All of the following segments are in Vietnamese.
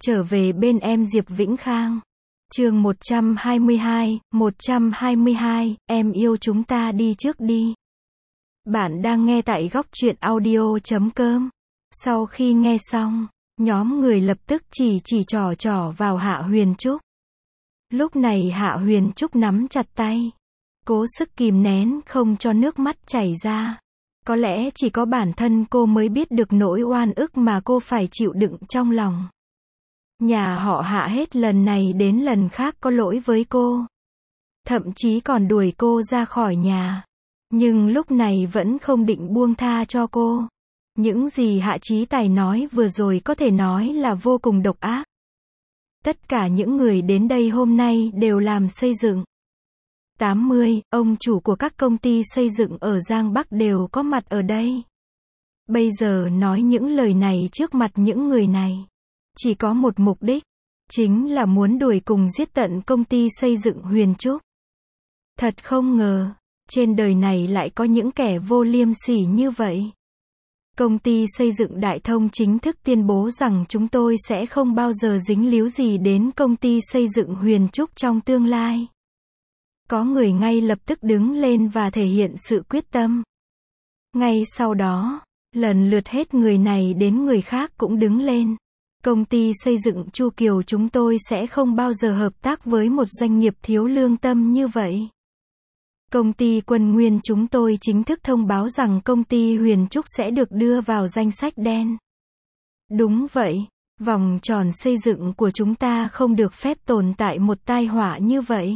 Trở về bên em Diệp Vĩnh Khang. Chương 122, em yêu chúng ta đi trước đi. Bạn đang nghe tại góc truyện audio.com. Sau khi nghe xong, nhóm người lập tức chỉ trỏ vào Hạ Huyền Trúc. Lúc này Hạ Huyền Trúc nắm chặt tay, cố sức kìm nén không cho nước mắt chảy ra. Có lẽ chỉ có bản thân cô mới biết được nỗi oan ức mà cô phải chịu đựng trong lòng. Nhà họ Hạ hết lần này đến lần khác có lỗi với cô. Thậm chí còn đuổi cô ra khỏi nhà. Nhưng lúc này vẫn không định buông tha cho cô. Những gì Hạ Chí Tài nói vừa rồi có thể nói là vô cùng độc ác. Tất cả những người đến đây hôm nay đều làm xây dựng. 80, ông chủ của các công ty xây dựng ở Giang Bắc đều có mặt ở đây. Bây giờ nói những lời này trước mặt những người này, chỉ có một mục đích, chính là muốn đuổi cùng giết tận công ty xây dựng Huyền Trúc. Thật không ngờ, trên đời này lại có những kẻ vô liêm sỉ như vậy. Công ty xây dựng Đại Thông chính thức tuyên bố rằng chúng tôi sẽ không bao giờ dính líu gì đến công ty xây dựng Huyền Trúc trong tương lai. Có người ngay lập tức đứng lên và thể hiện sự quyết tâm. Ngay sau đó, lần lượt hết người này đến người khác cũng đứng lên. Công ty xây dựng Chu Kiều chúng tôi sẽ không bao giờ hợp tác với một doanh nghiệp thiếu lương tâm như vậy. Công ty Quân Nguyên chúng tôi chính thức thông báo rằng công ty Huyền Trúc sẽ được đưa vào danh sách đen. Đúng vậy, vòng tròn xây dựng của chúng ta không được phép tồn tại một tai họa như vậy.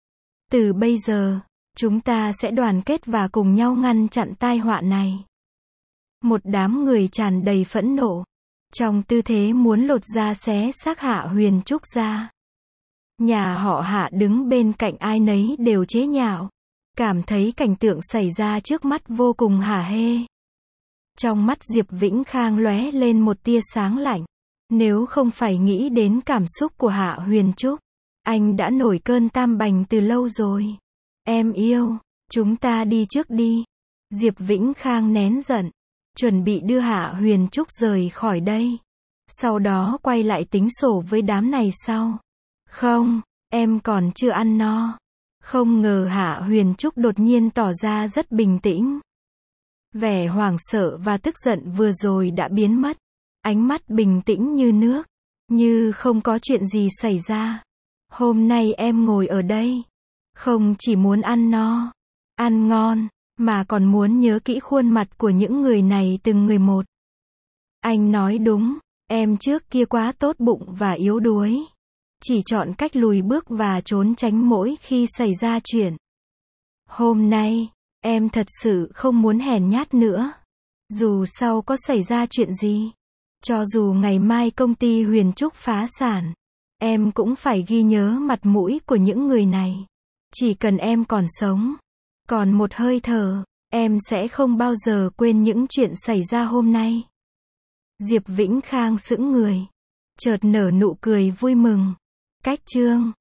Từ bây giờ, chúng ta sẽ đoàn kết và cùng nhau ngăn chặn tai họa này. Một đám người tràn đầy phẫn nộ, trong tư thế muốn lột da xé xác Hạ Huyền Trúc ra. Nhà họ Hạ đứng bên cạnh ai nấy đều chế nhạo, cảm thấy cảnh tượng xảy ra trước mắt vô cùng hả hê. Trong mắt Diệp Vĩnh Khang lóe lên một tia sáng lạnh. Nếu không phải nghĩ đến cảm xúc của Hạ Huyền Trúc, anh đã nổi cơn tam bành từ lâu rồi. Em yêu, chúng ta đi trước đi. Diệp Vĩnh Khang nén giận, chuẩn bị đưa Hạ Huyền Trúc rời khỏi đây. Sau đó quay lại tính sổ với đám này sau. Không, em còn chưa ăn no. Không ngờ Hạ Huyền Trúc đột nhiên tỏ ra rất bình tĩnh. Vẻ hoảng sợ và tức giận vừa rồi đã biến mất. Ánh mắt bình tĩnh như nước, như không có chuyện gì xảy ra. Hôm nay em ngồi ở đây, không chỉ muốn ăn no, ăn ngon, mà còn muốn nhớ kỹ khuôn mặt của những người này từng người một. Anh nói đúng, em trước kia quá tốt bụng và yếu đuối. Chỉ chọn cách lùi bước và trốn tránh mỗi khi xảy ra chuyện. Hôm nay, em thật sự không muốn hèn nhát nữa. Dù sau có xảy ra chuyện gì, cho dù ngày mai công ty Huyền Trúc phá sản, em cũng phải ghi nhớ mặt mũi của những người này. Chỉ cần em còn sống, còn một hơi thở, em sẽ không bao giờ quên những chuyện xảy ra hôm nay. Diệp Vĩnh Khang sững người, chợt nở nụ cười vui mừng. Cách chương